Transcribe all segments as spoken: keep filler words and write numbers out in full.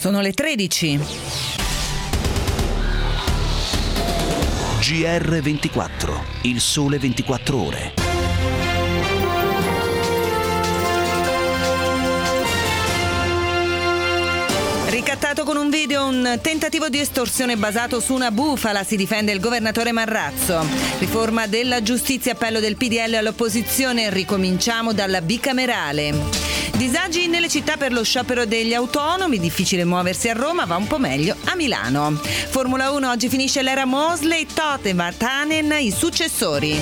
Sono le tredici. G R ventiquattro, il sole ventiquattro ore. Ricattato con un video un tentativo di estorsione basato su una bufala, si difende il governatore Marrazzo. Riforma della giustizia, appello del P D L all'opposizione, ricominciamo dalla bicamerale. Disagi nelle città per lo sciopero degli autonomi, difficile muoversi a Roma, va un po' meglio a Milano. Formula uno, oggi finisce l'era Mosley, Todt e Vatanen i successori.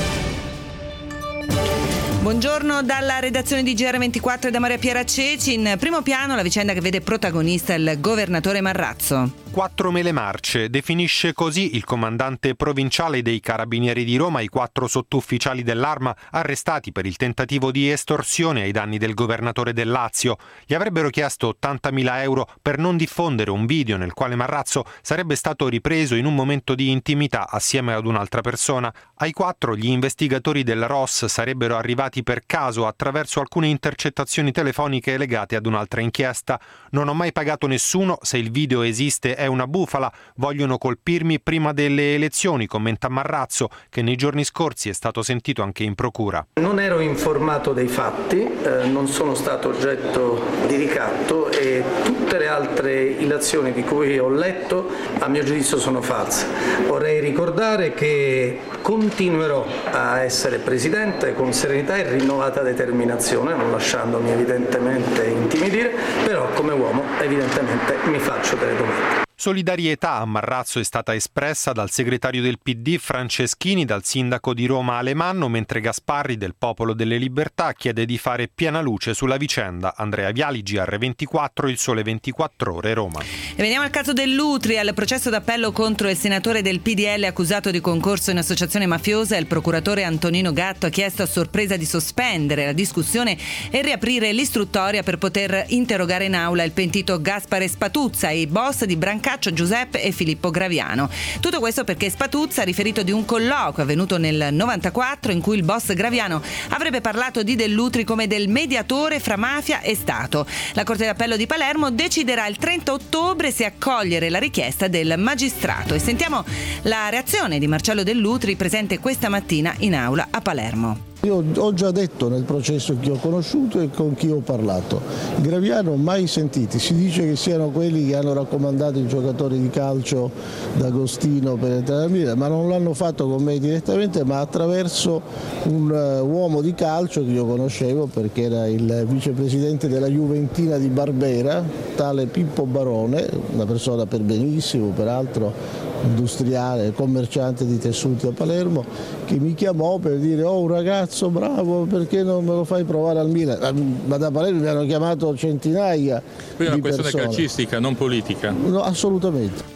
Buongiorno dalla redazione di G R ventiquattro e da Maria Piera Ceci. In primo piano la vicenda che vede protagonista il governatore Marrazzo. Quattro mele marce, definisce così il comandante provinciale dei Carabinieri di Roma i quattro sottufficiali dell'Arma arrestati per il tentativo di estorsione ai danni del governatore del Lazio. Gli avrebbero chiesto ottantamila euro per non diffondere un video nel quale Marrazzo sarebbe stato ripreso in un momento di intimità assieme ad un'altra persona. Ai quattro gli investigatori della R O S sarebbero arrivati per caso attraverso alcune intercettazioni telefoniche legate ad un'altra inchiesta. Non ho mai pagato nessuno, se il video esiste è una bufala, vogliono colpirmi prima delle elezioni, commenta Marrazzo, che nei giorni scorsi è stato sentito anche in procura. Non ero informato dei fatti, eh, non sono stato oggetto di ricatto e tutte le altre illazioni di cui ho letto a mio giudizio sono false. Vorrei ricordare che continuerò a essere presidente con serenità e rinnovata determinazione, non lasciandomi evidentemente intimidire, però come uomo evidentemente mi faccio delle domande. Solidarietà a Marrazzo è stata espressa dal segretario del P D Franceschini, dal sindaco di Roma Alemanno, mentre Gasparri del Popolo delle Libertà chiede di fare piena luce sulla vicenda. Andrea Viali, G R ventiquattro, il sole ventiquattro ore, Roma. E veniamo al caso dell'Utri, al processo d'appello contro il senatore del P D L accusato di concorso in associazione mafiosa. Il procuratore Antonino Gatto ha chiesto a sorpresa di sospendere la discussione e riaprire l'istruttoria per poter interrogare in aula il pentito Gaspare Spatuzza e i boss di Brancaccio Giuseppe e Filippo Graviano. Tutto questo perché Spatuzza ha riferito di un colloquio avvenuto nel novantaquattro in cui il boss Graviano avrebbe parlato di Dell'Utri come del mediatore fra mafia e Stato. La Corte d'Appello di Palermo deciderà il trenta ottobre se accogliere la richiesta del magistrato. E sentiamo la reazione di Marcello Dell'Utri, presente questa mattina in aula a Palermo. Io ho già detto nel processo chi ho conosciuto e con chi ho parlato. Graviano mai sentiti, si dice che siano quelli che hanno raccomandato i giocatori di calcio d'Agostino per entrare a Milan, ma non l'hanno fatto con me direttamente, ma attraverso un uh, uomo di calcio che io conoscevo perché era il vicepresidente della Juventina di Barbera, tale Pippo Barone, una persona per benissimo, peraltro industriale, commerciante di tessuti a Palermo, che mi chiamò per dire: oh, un ragazzo bravo, perché non me lo fai provare al Milan? Ma da Palermo mi hanno chiamato centinaia di persone. Quindi è una questione calcistica, non politica. No, assolutamente.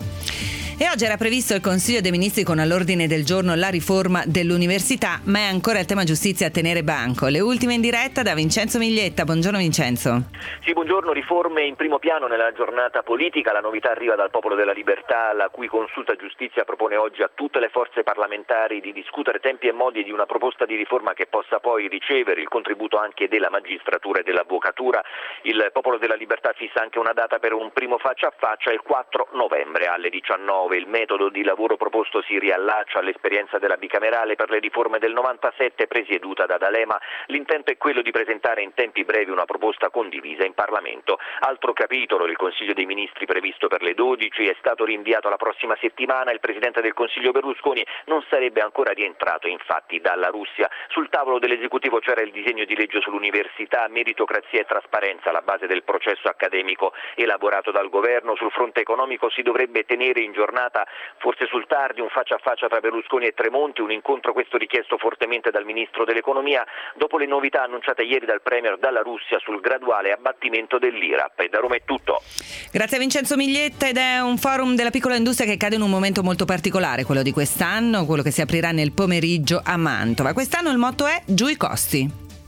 E oggi era previsto il Consiglio dei Ministri con all'ordine del giorno la riforma dell'università, ma è ancora il tema giustizia a tenere banco. Le ultime in diretta da Vincenzo Miglietta. Buongiorno Vincenzo. Sì, buongiorno. Riforme in primo piano nella giornata politica. La novità arriva dal Popolo della Libertà, la cui consulta giustizia propone oggi a tutte le forze parlamentari di discutere tempi e modi di una proposta di riforma che possa poi ricevere il contributo anche della magistratura e dell'avvocatura. Il Popolo della Libertà fissa anche una data per un primo faccia a faccia, il quattro novembre alle diciannove. Il metodo di lavoro proposto si riallaccia all'esperienza della bicamerale per le riforme del novantasette presieduta da D'Alema. L'intento è quello di presentare in tempi brevi una proposta condivisa in Parlamento. Altro capitolo, il Consiglio dei Ministri previsto per le dodici è stato rinviato alla prossima settimana. Il Presidente del Consiglio Berlusconi non sarebbe ancora rientrato infatti dalla Russia. Sul tavolo dell'esecutivo c'era il disegno di legge sull'università, meritocrazia e trasparenza, la base del processo accademico elaborato dal governo. Sul fronte economico si dovrebbe tenere in giornata, forse sul tardi, un faccia a faccia tra Berlusconi e Tremonti, un incontro questo richiesto fortemente dal Ministro dell'Economia dopo le novità annunciate ieri dal Premier dalla Russia sul graduale abbattimento dell'I R A P. E da Roma è tutto. Grazie a Vincenzo Miglietta. Ed è un forum della piccola industria che cade in un momento molto particolare, quello di quest'anno, quello che si aprirà nel pomeriggio a Mantova. Quest'anno il motto è giù i costi.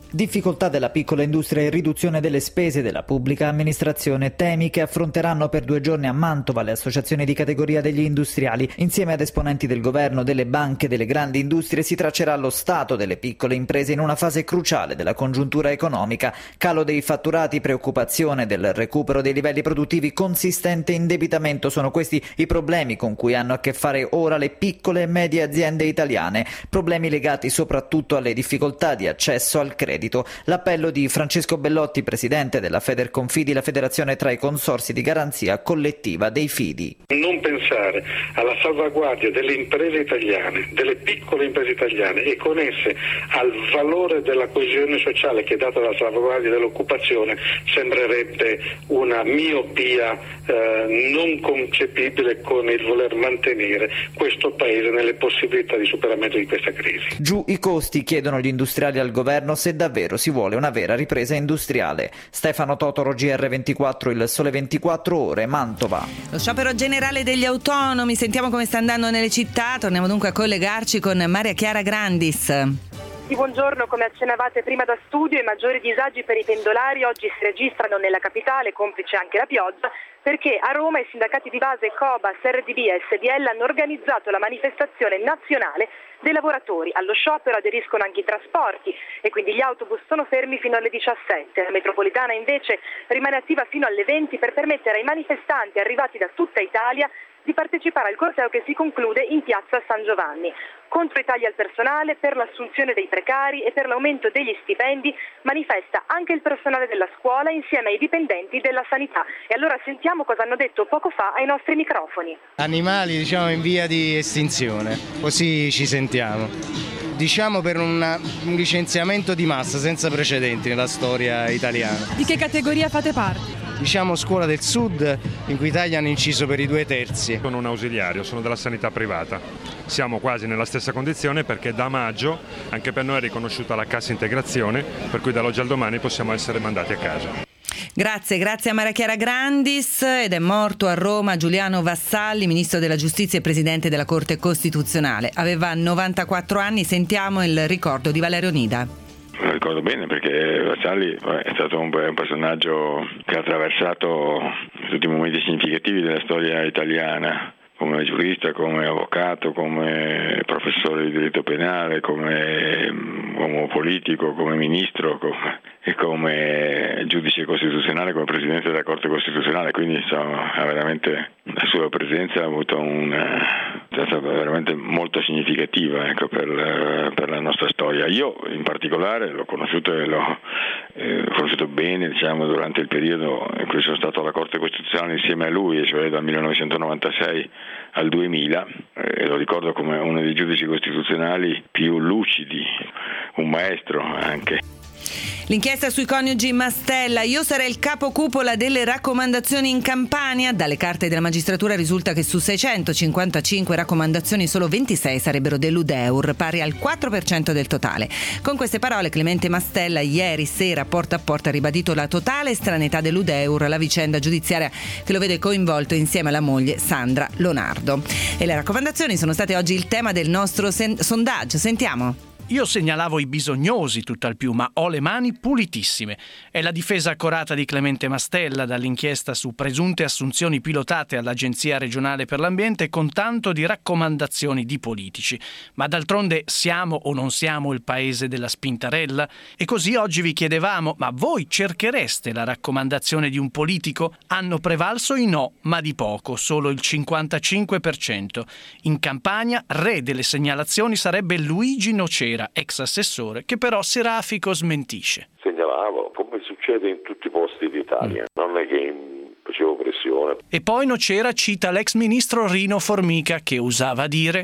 Difficoltà della piccola industria e riduzione delle spese della pubblica amministrazione, temi che affronteranno per due giorni a Mantova le associazioni di categoria degli industriali. Insieme ad esponenti del governo, delle banche, delle grandi industrie si traccerà lo stato delle piccole imprese in una fase cruciale della congiuntura economica, calo dei fatturati, preoccupazione del recupero dei livelli produttivi, consistente indebitamento. Sono questi i problemi con cui hanno a che fare ora le piccole e medie aziende italiane, problemi legati soprattutto alle difficoltà di accesso al credito. L'appello di Francesco Bellotti, presidente della Federconfidi, la federazione tra i consorzi di garanzia collettiva dei fidi. Non pensare alla salvaguardia delle imprese italiane, delle piccole imprese italiane e con esse al valore della coesione sociale che è data dalla salvaguardia dell'occupazione sembrerebbe una miopia eh, non concepibile con il voler mantenere questo paese nelle possibilità di superamento di questa crisi. Giù i costi, chiedono gli industriali al governo se davvero si vuole una vera ripresa industriale. Stefano Totoro, G R ventiquattro, Il Sole ventiquattro Ore, Mantova. Lo sciopero generale degli autonomi, sentiamo come sta andando nelle città. Torniamo dunque a collegarci con Maria Chiara Grandis. Sì, buongiorno, come accennavate prima da studio, i maggiori disagi per i pendolari oggi si registrano nella capitale, complice anche la pioggia, perché a Roma i sindacati di base Cobas, R D B e S D L hanno organizzato la manifestazione nazionale dei lavoratori. Allo sciopero aderiscono anche i trasporti e quindi gli autobus sono fermi fino alle diciassette. La metropolitana invece rimane attiva fino alle venti per permettere ai manifestanti arrivati da tutta Italia di partecipare al corteo che si conclude in piazza San Giovanni. Contro i tagli al personale, per l'assunzione dei precari e per l'aumento degli stipendi manifesta anche il personale della scuola insieme ai dipendenti della sanità. E allora sentiamo cosa hanno detto poco fa ai nostri microfoni. Animali, diciamo, in via di estinzione, così ci sentiamo. Diciamo per una, un licenziamento di massa senza precedenti nella storia italiana. Di che categoria fate parte? Diciamo scuola del sud, in cui i tagli hanno inciso per i due terzi. Sono un ausiliario, sono della sanità privata. Siamo quasi nella stessa condizione perché da maggio anche per noi è riconosciuta la cassa integrazione, per cui dall'oggi al domani possiamo essere mandati a casa. Grazie, grazie a Maria Chiara Grandis. Ed è morto a Roma Giuliano Vassalli, ministro della giustizia e presidente della Corte Costituzionale. Aveva novantaquattro anni, sentiamo il ricordo di Valerio Nida. Lo ricordo bene perché Vassalli è stato un, un personaggio che ha attraversato tutti i momenti significativi della storia italiana, come giurista, come avvocato, come professore di diritto penale, come uomo politico, come ministro come, e come giudice costituzionale, come presidente della Corte Costituzionale. Quindi insomma, veramente la sua presenza ha avuto una, è stata veramente molto significativa, ecco, per, per la nostra storia. Io in particolare l'ho conosciuto e l'ho eh, conosciuto bene, diciamo, durante il periodo in cui sono stato alla Corte Costituzionale insieme a lui, cioè dal millenovecentonovantasei al duemila, e lo ricordo come uno dei giudici costituzionali più lucidi, un maestro anche. L'inchiesta sui coniugi Mastella, io sarei il capo cupola delle raccomandazioni in Campania. Dalle carte della magistratura risulta che su seicentocinquantacinque raccomandazioni solo ventisei sarebbero dell'Udeur, pari al quattro per cento del totale. Con queste parole Clemente Mastella ieri sera porta a porta ha ribadito la totale estraneità dell'Udeur alla vicenda giudiziaria che lo vede coinvolto insieme alla moglie Sandra Lonardo. E le raccomandazioni sono state oggi il tema del nostro sen- sondaggio. Sentiamo. Io segnalavo i bisognosi tutt'al più, ma ho le mani pulitissime. È la difesa accorata di Clemente Mastella dall'inchiesta su presunte assunzioni pilotate all'Agenzia regionale per l'ambiente con tanto di raccomandazioni di politici. Ma d'altronde siamo o non siamo il paese della spintarella? E così oggi vi chiedevamo, ma voi cerchereste la raccomandazione di un politico? Hanno prevalso i no, ma di poco, solo il cinquantacinque per cento. In Campania, re delle segnalazioni sarebbe Luigi Nocera, ex assessore, che però Serafico smentisce. Segnalavo, come succede in tutti i posti d'Italia, mm. non è che facevo pressione. E poi Nocera cita l'ex ministro Rino Formica che usava dire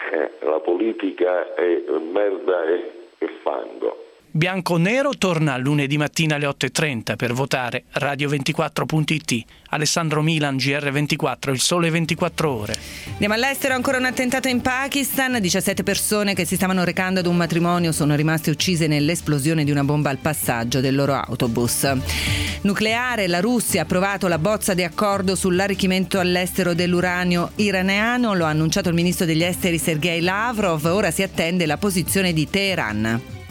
la politica è merda e, e fango. Bianco-Nero torna lunedì mattina alle otto e trenta per votare. Radio ventiquattro punto it. Alessandro Milan, G R ventiquattro, Il Sole ventiquattro Ore. Andiamo all'estero, ancora un attentato in Pakistan. diciassette persone che si stavano recando ad un matrimonio sono rimaste uccise nell'esplosione di una bomba al passaggio del loro autobus. Nucleare, la Russia ha approvato la bozza di accordo sull'arricchimento all'estero dell'uranio iraniano. Lo ha annunciato il ministro degli esteri Sergei Lavrov. Ora si attende la posizione di Teheran.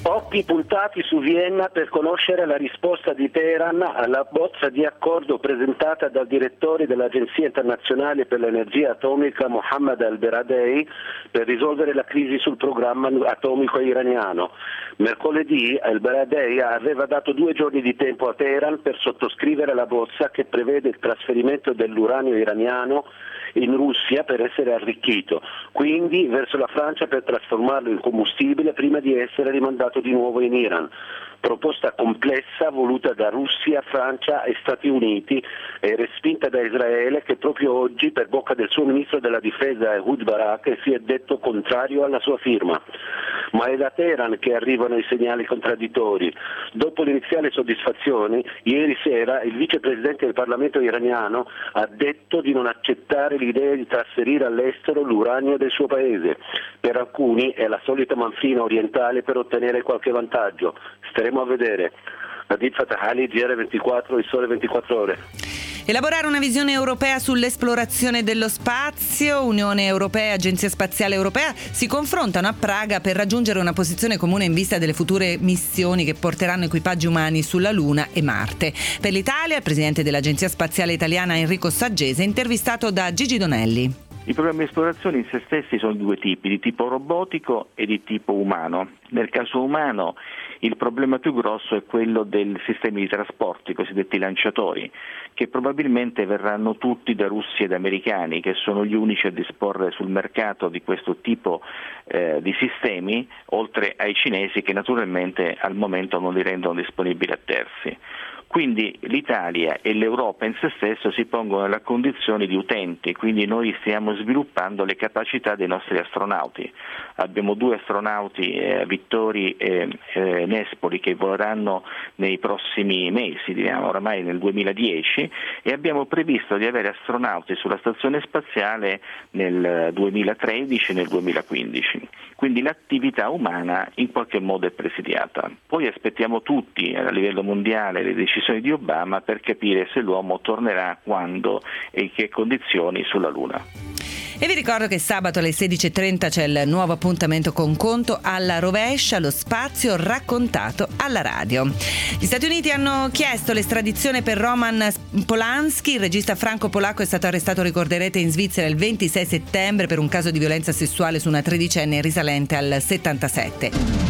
Occhi puntati su Vienna per conoscere la risposta di Teheran alla bozza di accordo presentata dal direttore dell'Agenzia internazionale per l'energia atomica Mohammad al-Baradei per risolvere la crisi sul programma atomico iraniano. Mercoledì al-Baradei aveva dato due giorni di tempo a Teheran per sottoscrivere la bozza che prevede il trasferimento dell'uranio iraniano in Russia per essere arricchito, quindi verso la Francia per trasformarlo in combustibile prima di essere rimandato di nuovo in Iran. Proposta complessa voluta da Russia, Francia e Stati Uniti e respinta da Israele, che proprio oggi per bocca del suo ministro della difesa Ehud Barak si è detto contrario alla sua firma. Ma è da Teheran che arrivano i segnali contraddittori. Dopo l'iniziale soddisfazione, ieri sera il vicepresidente del Parlamento iraniano ha detto di non accettare l'idea di trasferire all'estero l'uranio del suo paese. Per alcuni è la solita manfrina orientale per ottenere qualche vantaggio. Staremo a vedere. Nadeed Fatahali, G R ventiquattro, il Sole ventiquattro Ore. Elaborare una visione europea sull'esplorazione dello spazio. Unione Europea e Agenzia Spaziale Europea si confrontano a Praga per raggiungere una posizione comune in vista delle future missioni che porteranno equipaggi umani sulla Luna e Marte. Per l'Italia, il presidente dell'Agenzia Spaziale Italiana Enrico Saggese, intervistato da Gigi Donelli. I programmi di esplorazione in se stessi sono due tipi, di tipo robotico e di tipo umano. Nel caso umano il problema più grosso è quello del sistema di trasporto, i cosiddetti lanciatori, che probabilmente verranno tutti da russi ed americani, che sono gli unici a disporre sul mercato di questo tipo eh, di sistemi, oltre ai cinesi che naturalmente al momento non li rendono disponibili a terzi. Quindi l'Italia e l'Europa in se stesso si pongono nella condizione di utenti, quindi noi stiamo sviluppando le capacità dei nostri astronauti. Abbiamo due astronauti, eh, Vittori e eh, Nespoli, che voleranno nei prossimi mesi, diciamo, oramai nel duemiladieci, e abbiamo previsto di avere astronauti sulla stazione spaziale nel duemilatredici e nel duemilaquindici. Quindi l'attività umana in qualche modo è presidiata. Poi aspettiamo tutti a livello mondiale le decisioni di Obama per capire se l'uomo tornerà, quando e in che condizioni sulla Luna. E vi ricordo che sabato alle sedici e trenta c'è il nuovo appuntamento con Conto alla rovescia, lo spazio raccontato alla radio. Gli Stati Uniti hanno chiesto l'estradizione per Roman Polanski. Il regista franco-polacco è stato arrestato, ricorderete, in Svizzera il ventisei settembre per un caso di violenza sessuale su una tredicenne risalente al settantasette.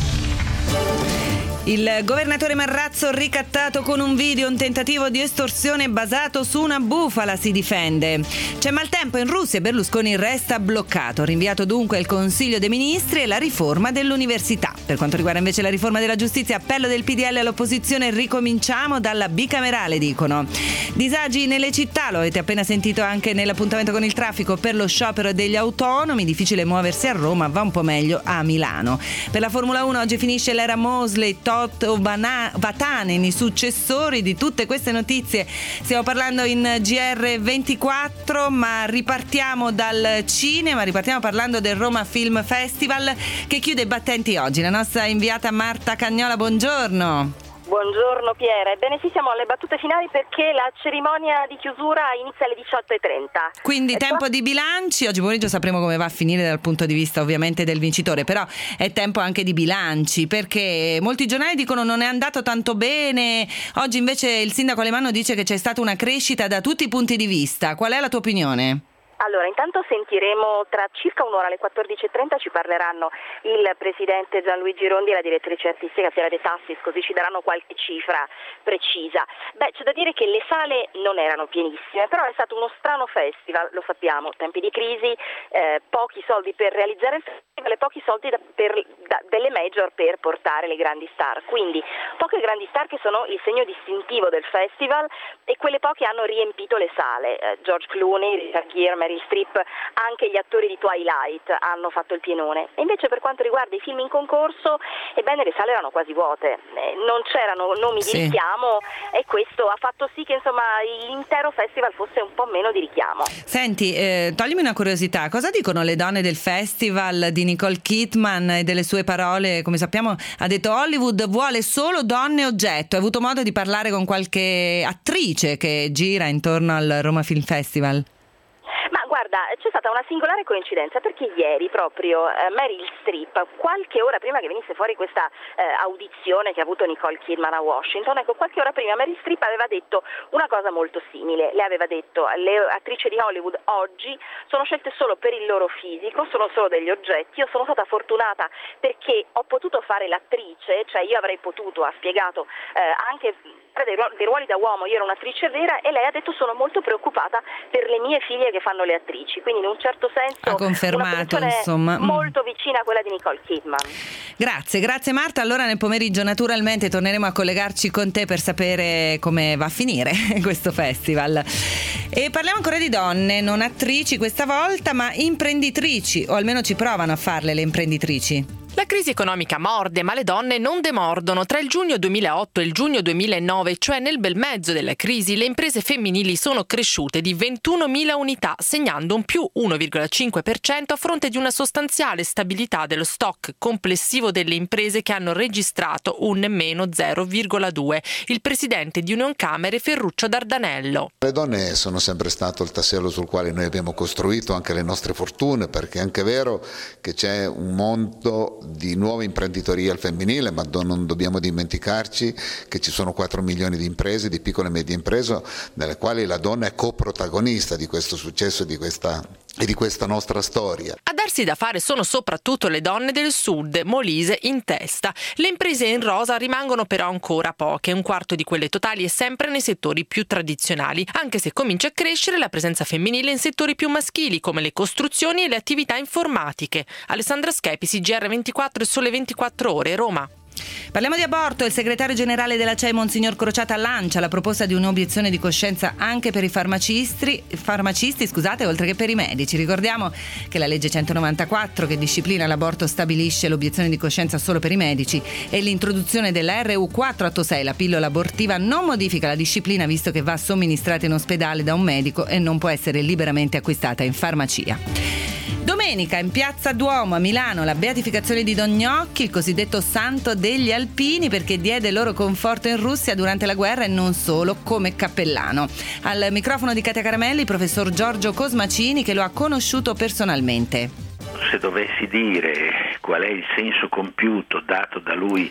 Il governatore Marrazzo ricattato con un video, un tentativo di estorsione basato su una bufala, si difende. C'è maltempo in Russia e Berlusconi resta bloccato. Rinviato dunque il Consiglio dei Ministri e la riforma dell'università. Per quanto riguarda invece la riforma della giustizia, appello del P D L all'opposizione, ricominciamo dalla bicamerale, dicono. Disagi nelle città, lo avete appena sentito anche nell'appuntamento con il traffico per lo sciopero degli autonomi, difficile muoversi a Roma, va un po' meglio a Milano. Per la Formula uno oggi finisce l'era Mosley, Toto Vatanen, i successori di tutte queste notizie. Stiamo parlando in G R ventiquattro, ma ripartiamo dal cinema, ripartiamo parlando del Roma Film Festival che chiude i battenti oggi. La nostra inviata Marta Cagnola, buongiorno. Buongiorno Piera, ebbene sì, siamo alle battute finali perché la cerimonia di chiusura inizia alle diciotto e trenta. Quindi e tempo qua... di bilanci, oggi pomeriggio sapremo come va a finire dal punto di vista ovviamente del vincitore, però è tempo anche di bilanci, perché molti giornali dicono non è andato tanto bene, oggi invece il sindaco Alemanno dice che c'è stata una crescita da tutti i punti di vista. Qual è la tua opinione? Allora, intanto sentiremo tra circa un'ora, alle quattordici e trenta ci parleranno il presidente Gianluigi Rondi e la direttrice artistica Piera De Tassis, così ci daranno qualche cifra precisa. Beh, c'è da dire che le sale non erano pienissime, però è stato uno strano festival, lo sappiamo, tempi di crisi, eh, pochi soldi per realizzare il festival e pochi soldi da, per, da, delle major per portare le grandi star, quindi poche grandi star che sono il segno distintivo del festival e quelle poche hanno riempito le sale. Eh, George Clooney, Richard Gere, Meryl Streep, anche gli attori di Twilight hanno fatto il pienone. E invece per quanto riguarda i film in concorso, ebbene le sale erano quasi vuote, eh, non c'erano nomi sì. di richiamo e questo ha fatto sì che insomma l'intero festival fosse un po' meno di richiamo. Senti, eh, toglimi una curiosità, cosa dicono le donne del festival di Nicole Kidman e delle sue parole? Come sappiamo ha detto Hollywood vuole solo donne oggetto. Hai avuto modo di parlare con qualche attrice che gira intorno al Roma Film Festival? Ma guarda, c'è stata una singolare coincidenza, perché ieri proprio eh, Meryl Streep, qualche ora prima che venisse fuori questa eh, audizione che ha avuto Nicole Kidman a Washington, ecco, qualche ora prima Meryl Streep aveva detto una cosa molto simile. Le aveva detto: le attrici di Hollywood oggi sono scelte solo per il loro fisico, sono solo degli oggetti. Io sono stata fortunata perché ho potuto fare l'attrice, cioè io avrei potuto, ha spiegato, eh, anche dei ruoli da uomo, io ero un'attrice vera, e lei ha detto: sono molto preoccupata per le mie figlie che fanno le attrici, quindi in un certo senso ha confermato, insomma, molto vicina a quella di Nicole Kidman. Grazie, grazie Marta. Allora nel pomeriggio naturalmente torneremo a collegarci con te per sapere come va a finire questo festival. E parliamo ancora di donne, non attrici questa volta, ma imprenditrici, o almeno ci provano a farle le imprenditrici. La crisi economica morde, ma le donne non demordono. Tra il giugno duemilaotto e il giugno duemilanove, cioè nel bel mezzo della crisi, le imprese femminili sono cresciute di ventunomila unità, segnando un più uno virgola cinque per cento a fronte di una sostanziale stabilità dello stock complessivo delle imprese, che hanno registrato un meno zero virgola due. Il presidente di Unioncamere, Ferruccio Dardanello. Le donne sono sempre stato il tassello sul quale noi abbiamo costruito anche le nostre fortune, perché è anche vero che c'è un mondo di nuova imprenditoria al femminile, ma non dobbiamo dimenticarci che ci sono quattro milioni di imprese, di piccole e medie imprese, nelle quali la donna è coprotagonista di questo successo e di questa, e di questa nostra storia. A darsi da fare sono soprattutto le donne del sud, Molise in testa. Le imprese in rosa rimangono però ancora poche, un quarto di quelle totali è sempre nei settori più tradizionali, anche se comincia a crescere la presenza femminile in settori più maschili come le costruzioni e le attività informatiche. Alessandra Schepisi, G R ventiquattro e Sole ventiquattro Ore, Roma. Parliamo di aborto. Il segretario generale della C E I, Monsignor Crociata, lancia la proposta di un'obiezione di coscienza anche per i farmacisti, farmacisti scusate, oltre che per i medici. Ricordiamo che la legge centonovantaquattro, che disciplina l'aborto, stabilisce l'obiezione di coscienza solo per i medici, e l'introduzione della R U quattrocentottantasei, la pillola abortiva, non modifica la disciplina, visto che va somministrata in ospedale da un medico e non può essere liberamente acquistata in farmacia. Domenica in Piazza Duomo a Milano la beatificazione di Don Gnocchi, il cosiddetto santo degli alpini, perché diede loro conforto in Russia durante la guerra e non solo, come cappellano. Al microfono di Katia Caramelli il professor Giorgio Cosmacini, che lo ha conosciuto personalmente. Se dovessi dire qual è il senso compiuto dato da lui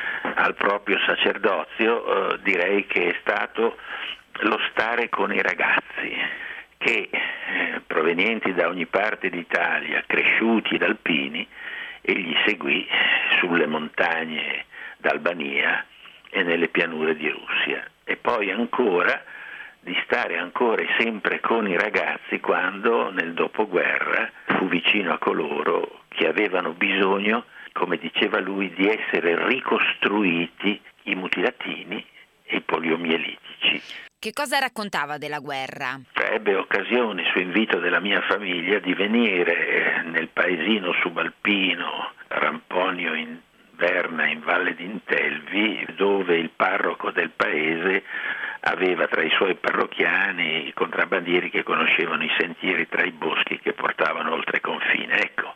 al proprio sacerdozio, eh, direi che è stato lo stare con i ragazzi che, eh, provenienti da ogni parte d'Italia, cresciuti da alpini, egli seguì sulle montagne d'Albania e nelle pianure di Russia. E poi ancora di stare ancora e sempre con i ragazzi quando nel dopoguerra fu vicino a coloro che avevano bisogno, come diceva lui, di essere ricostruiti, i mutilatini e i poliomielitici. Che cosa raccontava della guerra? Ebbe occasione, su invito della mia famiglia, di venire nel paesino subalpino Ramponio in Verna, in Valle d'Intelvi, dove il parroco del paese aveva tra i suoi parrocchiani i contrabbandieri che conoscevano i sentieri tra i boschi che portavano oltre confine. Ecco,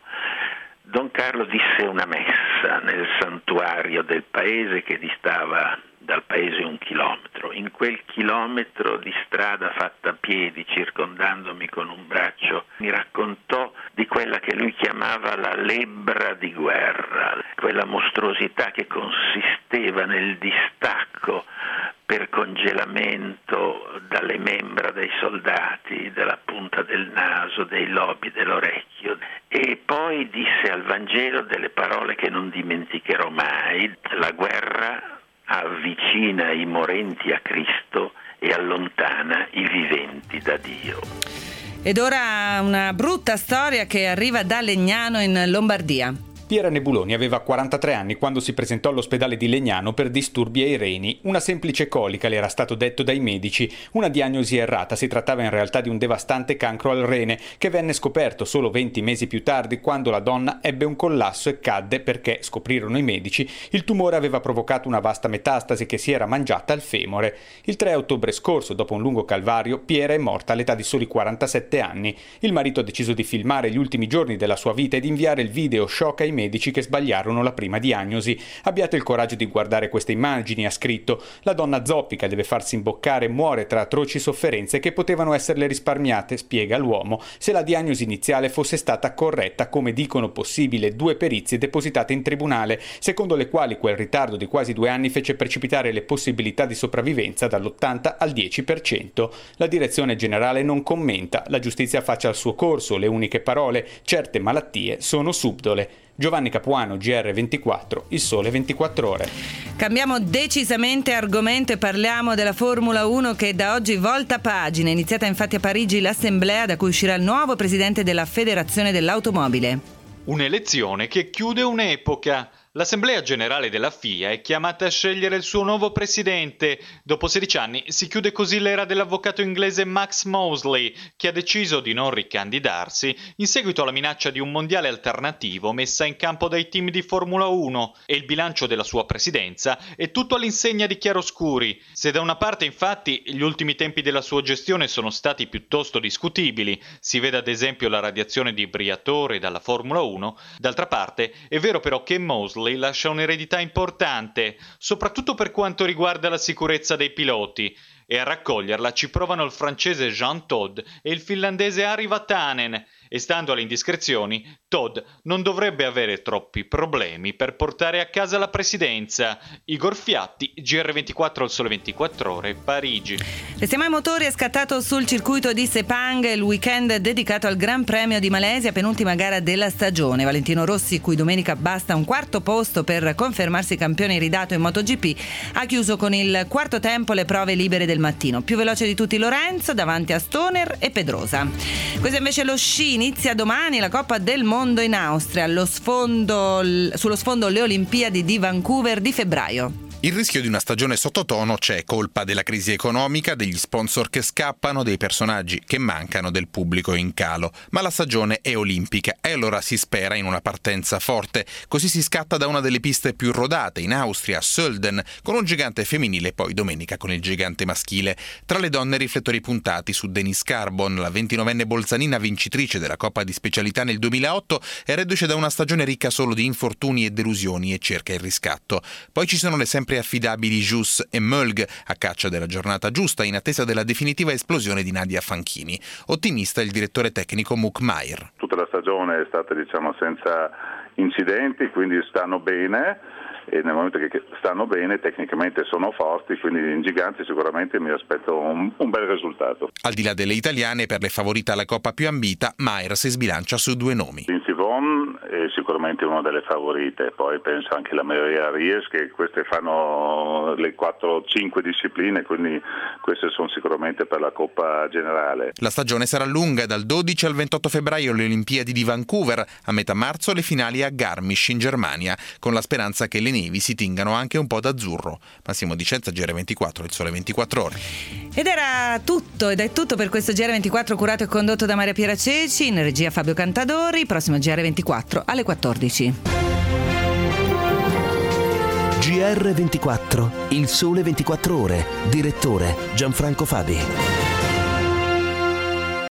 Don Carlo disse una messa nel santuario del paese che distava dal paese un chilometro. In quel chilometro di strada fatta a piedi, circondandomi con un braccio, mi raccontò di quella che lui chiamava la lebbra di guerra, quella mostruosità che consisteva nel distacco per congelamento dalle membra dei soldati, della punta del naso, dei lobi dell'orecchio. E poi disse al Vangelo delle parole che non dimenticherò mai: la guerra avvicina i morenti a Cristo e allontana i viventi da Dio. Ed ora una brutta storia che arriva da Legnano in Lombardia. Piera Nebuloni aveva quarantatré anni quando si presentò all'ospedale di Legnano per disturbi ai reni. Una semplice colica le era stato detto dai medici, una diagnosi errata. Si trattava in realtà di un devastante cancro al rene che venne scoperto solo venti mesi più tardi, quando la donna ebbe un collasso e cadde perché, scoprirono i medici, il tumore aveva provocato una vasta metastasi che si era mangiata al femore. Il tre ottobre scorso, dopo un lungo calvario, Piera è morta all'età di soli quarantasette anni. Il marito ha deciso di filmare gli ultimi giorni della sua vita ed inviare il video shock ai medici che sbagliarono la prima diagnosi. Abbiate il coraggio di guardare queste immagini, ha scritto. La donna zoppica deve farsi imboccare e muore tra atroci sofferenze che potevano esserle risparmiate, spiega l'uomo, se la diagnosi iniziale fosse stata corretta, come dicono possibile due perizie depositate in tribunale, secondo le quali quel ritardo di quasi due anni fece precipitare le possibilità di sopravvivenza dall'ottanta al dieci per cento. La direzione generale non commenta, la giustizia faccia il suo corso, le uniche parole, certe malattie sono subdole. Giovanni Capuano, G R ventiquattro, Il Sole ventiquattro Ore. Cambiamo decisamente argomento e parliamo della Formula uno che da oggi volta pagina. È iniziata infatti a Parigi l'assemblea da cui uscirà il nuovo presidente della Federazione dell'Automobile. Un'elezione che chiude un'epoca. L'Assemblea Generale della F I A è chiamata a scegliere il suo nuovo presidente. Dopo sedici anni si chiude così l'era dell'avvocato inglese Max Mosley, che ha deciso di non ricandidarsi in seguito alla minaccia di un mondiale alternativo messa in campo dai team di Formula uno, e il bilancio della sua presidenza è tutto all'insegna di chiaroscuri. Se da una parte infatti gli ultimi tempi della sua gestione sono stati piuttosto discutibili, si vede ad esempio la radiazione di Briatore dalla Formula uno, d'altra parte è vero però che Mosley lascia un'eredità importante, soprattutto per quanto riguarda la sicurezza dei piloti, e a raccoglierla ci provano il francese Jean Todt e il finlandese Ari Vatanen, e stando alle indiscrezioni, Todd non dovrebbe avere troppi problemi per portare a casa la presidenza. Igor Fiatti, G R ventiquattro, Il Sole ventiquattro Ore, Parigi. Restiamo ai motori. È scattato sul circuito di Sepang il weekend dedicato al Gran Premio di Malesia, penultima gara della stagione. Valentino Rossi, cui domenica basta un quarto posto per confermarsi campione ridato in MotoGP, ha chiuso con il quarto tempo le prove libere del mattino. Più veloce di tutti Lorenzo, davanti a Stoner e Pedrosa. Questo invece è lo sci. Inizia domani la Coppa del Mondo in Austria, allo sfondo, sullo sfondo le Olimpiadi di Vancouver di febbraio. Il rischio di una stagione sottotono c'è, colpa della crisi economica, degli sponsor che scappano, dei personaggi che mancano, del pubblico in calo. Ma la stagione è olimpica e allora si spera in una partenza forte. Così si scatta da una delle piste più rodate, in Austria, Sölden, con un gigante femminile, poi domenica con il gigante maschile. Tra le donne riflettori puntati su Denise Carbon, la ventinovenne bolzanina vincitrice della Coppa di Specialità nel duemilaotto, è reduce da una stagione ricca solo di infortuni e delusioni e cerca il riscatto. Poi ci sono le sempre affidabili Jus e Mölg, a caccia della giornata giusta in attesa della definitiva esplosione di Nadia Fanchini. Ottimista il direttore tecnico Muk Maier. Tutta la stagione è stata diciamo senza incidenti, quindi stanno bene, e nel momento che stanno bene tecnicamente sono forti, quindi in giganti sicuramente mi aspetto un, un bel risultato. Al di là delle italiane, per le favorite alla Coppa più ambita, Maier si sbilancia su due nomi. Lindsey Vonn è sicuramente una delle favorite, poi penso anche la Maria Ries, che queste fanno le quattro cinque discipline, quindi queste sono sicuramente per la Coppa generale. La stagione sarà lunga, dal dodici al ventotto febbraio le Olimpiadi di Vancouver, a metà marzo le finali a Garmisch in Germania, con la speranza che le nevi si tingano anche un po' d'azzurro. Massimo Dicenza, G R ventiquattro, Il Sole ventiquattro Ore. Ed era tutto, ed è tutto per questo G R ventiquattro curato e condotto da Maria Piera Ceci, in regia Fabio Cantadori. Prossimo G R ventiquattro alle quattordici. G R ventiquattro, Il Sole ventiquattro Ore. Direttore Gianfranco Fabi.